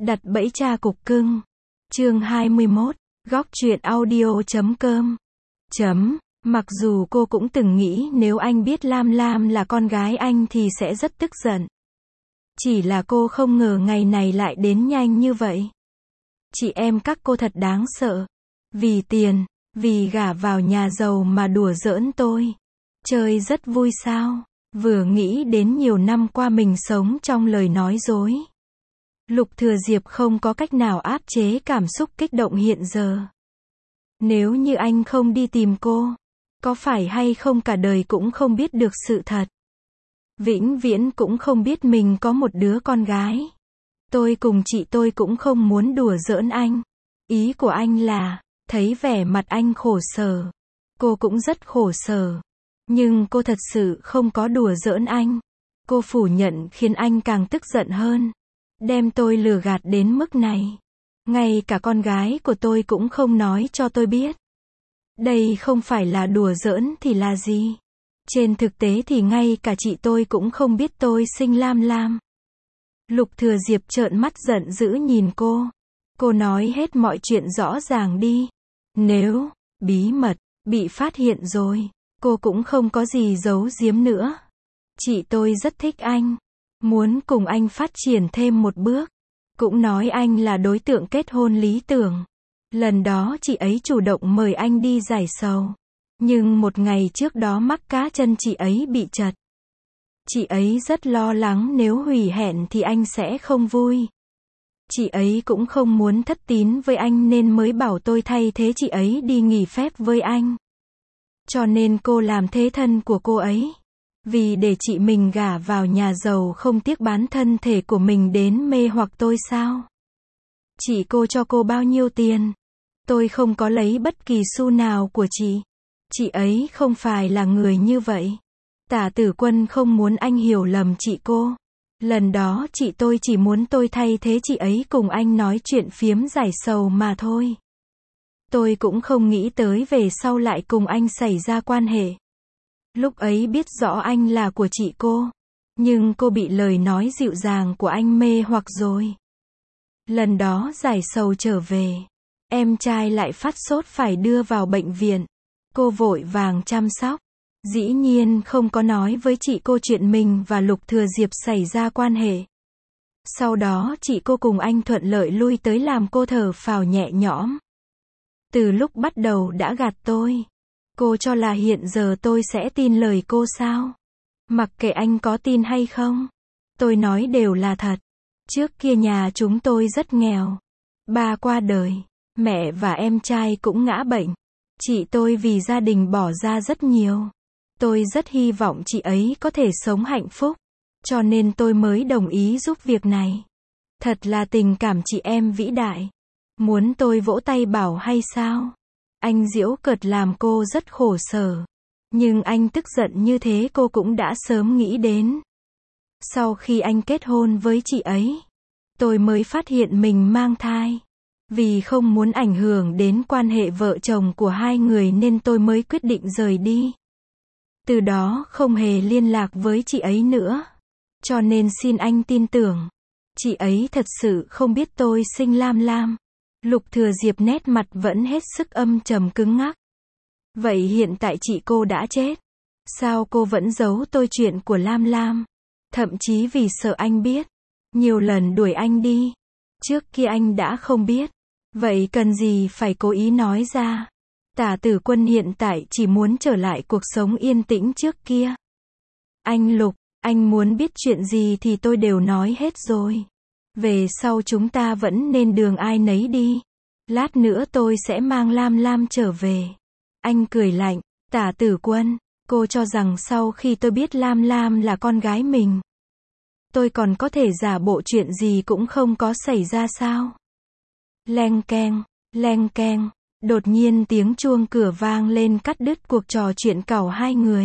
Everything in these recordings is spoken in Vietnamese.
Đặt bẫy cha cục cưng. Chương 21. Góc truyện audio.com. Mặc dù cô cũng từng nghĩ nếu anh biết Lam Lam là con gái anh thì sẽ rất tức giận. Chỉ là cô không ngờ ngày này lại đến nhanh như vậy. Chị em các cô thật đáng sợ. Vì tiền, vì gả vào nhà giàu mà đùa giỡn tôi. Chơi rất vui sao? Vừa nghĩ đến nhiều năm qua mình sống trong lời nói dối. Lục Thừa Diệp không có cách nào áp chế cảm xúc kích động hiện giờ. Nếu như anh không đi tìm cô, có phải hay không cả đời cũng không biết được sự thật. Vĩnh viễn cũng không biết mình có một đứa con gái. Tôi cùng chị tôi cũng không muốn đùa giỡn anh. Ý của anh là, thấy vẻ mặt anh khổ sở. Cô cũng rất khổ sở. Nhưng cô thật sự không có đùa giỡn anh. Cô phủ nhận khiến anh càng tức giận hơn. Đem tôi lừa gạt đến mức này. Ngay cả con gái của tôi cũng không nói cho tôi biết. Đây không phải là đùa giỡn thì là gì? Trên thực tế thì ngay cả chị tôi cũng không biết tôi sinh Lam Lam. Lục Thừa Diệp trợn mắt giận dữ nhìn cô. Cô nói hết mọi chuyện rõ ràng đi. Nếu bí mật bị phát hiện rồi, cô cũng không có gì giấu giếm nữa. Chị tôi rất thích anh. Muốn cùng anh phát triển thêm một bước. Cũng nói anh là đối tượng kết hôn lý tưởng. Lần đó chị ấy chủ động mời anh đi giải sầu. Nhưng một ngày trước đó mắc cá chân chị ấy bị trật. Chị ấy rất lo lắng nếu hủy hẹn thì anh sẽ không vui. Chị ấy cũng không muốn thất tín với anh nên mới bảo tôi thay thế chị ấy đi nghỉ phép với anh. Cho nên cô làm thế thân của cô ấy. Vì để chị mình gả vào nhà giàu không tiếc bán thân thể của mình đến mê hoặc tôi sao? Chị cô cho cô bao nhiêu tiền? Tôi không có lấy bất kỳ xu nào của chị. Chị ấy không phải là người như vậy. Tả Tử Quân không muốn anh hiểu lầm chị cô. Lần đó chị tôi chỉ muốn tôi thay thế chị ấy cùng anh nói chuyện phiếm giải sầu mà thôi. Tôi cũng không nghĩ tới về sau lại cùng anh xảy ra quan hệ. Lúc ấy biết rõ anh là của chị cô. Nhưng cô bị lời nói dịu dàng của anh mê hoặc rồi. Lần đó giải sầu trở về. Em trai lại phát sốt phải đưa vào bệnh viện. Cô vội vàng chăm sóc. Dĩ nhiên không có nói với chị cô chuyện mình và Lục Thừa Diệp xảy ra quan hệ. Sau đó chị cô cùng anh thuận lợi lui tới làm cô thở phào nhẹ nhõm. Từ lúc bắt đầu đã gạt tôi. Cô cho là hiện giờ tôi sẽ tin lời cô sao? Mặc kệ anh có tin hay không. Tôi nói đều là thật. Trước kia nhà chúng tôi rất nghèo. Ba qua đời. Mẹ và em trai cũng ngã bệnh. Chị tôi vì gia đình bỏ ra rất nhiều. Tôi rất hy vọng chị ấy có thể sống hạnh phúc. Cho nên tôi mới đồng ý giúp việc này. Thật là tình cảm chị em vĩ đại. Muốn tôi vỗ tay bảo hay sao? Anh giễu cợt làm cô rất khổ sở. Nhưng anh tức giận như thế cô cũng đã sớm nghĩ đến. Sau khi anh kết hôn với chị ấy, tôi mới phát hiện mình mang thai. Vì không muốn ảnh hưởng đến quan hệ vợ chồng của hai người nên tôi mới quyết định rời đi. Từ đó không hề liên lạc với chị ấy nữa. Cho nên xin anh tin tưởng. Chị ấy thật sự không biết tôi sinh Lam Lam. Lục Thừa Diệp nét mặt vẫn hết sức âm trầm cứng ngắc. Vậy hiện tại chị cô đã chết. Sao cô vẫn giấu tôi chuyện của Lam Lam? Thậm chí vì sợ anh biết. Nhiều lần đuổi anh đi. Trước kia anh đã không biết. Vậy cần gì phải cố ý nói ra? Tả Tử Quân hiện tại chỉ muốn trở lại cuộc sống yên tĩnh trước kia. Anh Lục, anh muốn biết chuyện gì thì tôi đều nói hết rồi. Về sau chúng ta vẫn nên đường ai nấy đi. Lát nữa tôi sẽ mang Lam Lam trở về. Anh cười lạnh. Tả Tử Quân, cô cho rằng sau khi tôi biết Lam Lam là con gái mình, tôi còn có thể giả bộ chuyện gì cũng không có xảy ra sao? Leng keng, leng keng. Đột nhiên tiếng chuông cửa vang lên cắt đứt cuộc trò chuyện cẩu hai người.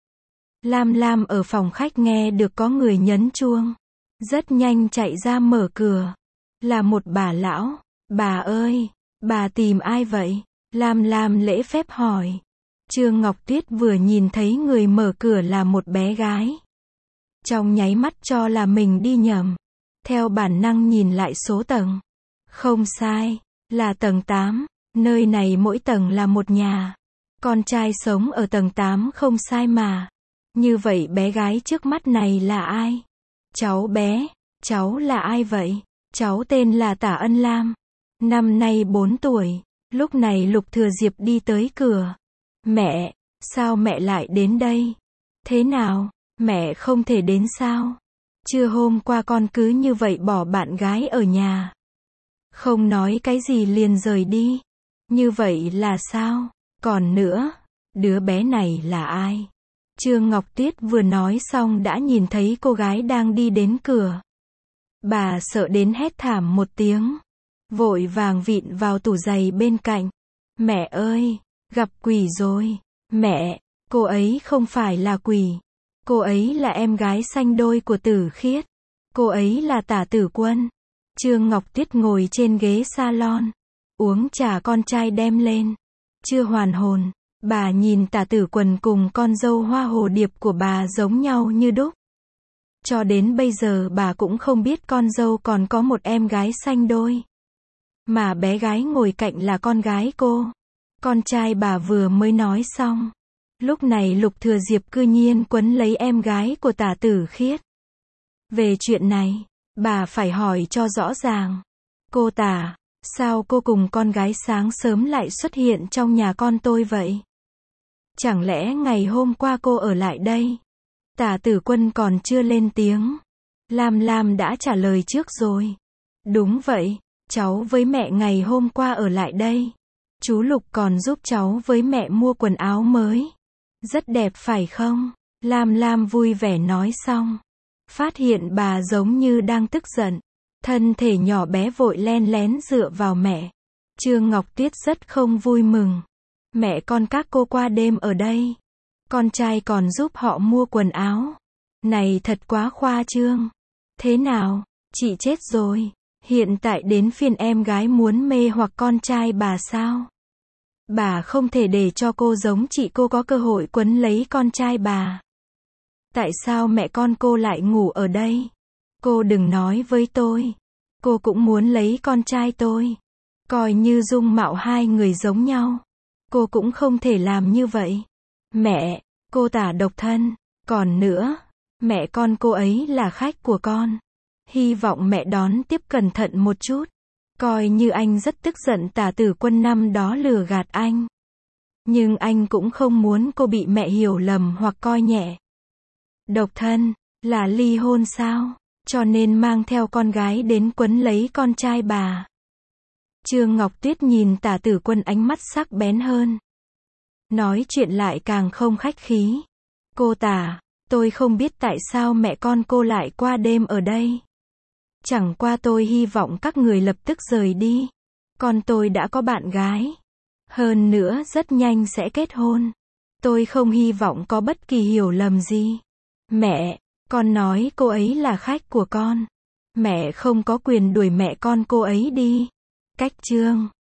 Lam Lam ở phòng khách nghe được có người nhấn chuông. Rất nhanh chạy ra mở cửa. Là một bà lão. Bà ơi, bà tìm ai vậy? Lam Lam lễ phép hỏi. Trương Ngọc Tuyết vừa nhìn thấy người mở cửa là một bé gái. Trong nháy mắt cho là mình đi nhầm. theo bản năng nhìn lại số tầng. Không sai, là tầng 8, nơi này mỗi tầng là một nhà. Con trai sống ở tầng 8 không sai mà. Như vậy bé gái trước mắt này là ai? Cháu bé, cháu là ai vậy? Cháu tên là Tả Ân Lam. Năm nay 4 tuổi. Lúc này Lục Thừa Diệp đi tới cửa. Mẹ, sao mẹ lại đến đây? Thế nào, mẹ không thể đến sao? Trưa hôm qua con cứ như vậy bỏ bạn gái ở nhà. Không nói cái gì liền rời đi. Như vậy là sao? Còn nữa, đứa bé này là ai? Trương Ngọc Tuyết vừa nói xong đã nhìn thấy cô gái đang đi đến cửa. Bà sợ đến hét thảm một tiếng. Vội vàng vịn vào tủ giày bên cạnh. Mẹ ơi, gặp quỷ rồi. Mẹ, cô ấy không phải là quỷ. Cô ấy là em gái sanh đôi của Tử Khiết. Cô ấy là Tả Tử Quân. Trương Ngọc Tuyết ngồi trên ghế salon. Uống trà con trai đem lên. Chưa hoàn hồn. Bà nhìn Tả Tử Quân cùng con dâu hoa hồ điệp của bà giống nhau như đúc. Cho đến bây giờ bà cũng không biết con dâu còn có một em gái sanh đôi. Mà bé gái ngồi cạnh là con gái cô. Con trai bà vừa mới nói xong. Lúc này Lục Thừa Diệp cư nhiên quấn lấy em gái của Tả Tử Khiết. Về chuyện này, bà phải hỏi cho rõ ràng. Cô Tả, sao cô cùng con gái sáng sớm lại xuất hiện trong nhà con tôi vậy? Chẳng lẽ ngày hôm qua cô ở lại đây? Tả Tử Quân còn chưa lên tiếng. Lam Lam đã trả lời trước rồi. Đúng vậy, cháu với mẹ ngày hôm qua ở lại đây. Chú Lục còn giúp cháu với mẹ mua quần áo mới. Rất đẹp phải không? Lam Lam vui vẻ nói xong. Phát hiện bà giống như đang tức giận. Thân thể nhỏ bé vội len lén dựa vào mẹ. Trương Ngọc Tuyết rất không vui mừng. Mẹ con các cô qua đêm ở đây. Con trai còn giúp họ mua quần áo. Này thật quá khoa trương. Thế nào, chị chết rồi. Hiện tại đến phiên em gái muốn mê hoặc con trai bà sao? Bà không thể để cho cô giống chị cô có cơ hội quấn lấy con trai bà. Tại sao mẹ con cô lại ngủ ở đây? Cô đừng nói với tôi. Cô cũng muốn lấy con trai tôi. Coi như dung mạo hai người giống nhau. Cô cũng không thể làm như vậy. Mẹ, cô Tả độc thân. Còn nữa, mẹ con cô ấy là khách của con. Hy vọng mẹ đón tiếp cẩn thận một chút. Coi như anh rất tức giận Tả Tử Quân năm đó lừa gạt anh. Nhưng anh cũng không muốn cô bị mẹ hiểu lầm hoặc coi nhẹ. Độc thân, là ly hôn sao? Cho nên mang theo con gái đến quấn lấy con trai bà. Trương Ngọc Tuyết nhìn Tả Tử Quân ánh mắt sắc bén hơn. Nói chuyện lại càng không khách khí. Cô Tả, tôi không biết tại sao mẹ con cô lại qua đêm ở đây. Chẳng qua tôi hy vọng các người lập tức rời đi. Con tôi đã có bạn gái. Hơn nữa rất nhanh sẽ kết hôn. Tôi không hy vọng có bất kỳ hiểu lầm gì. Mẹ, con nói cô ấy là khách của con. Mẹ không có quyền đuổi mẹ con cô ấy đi. Cách chương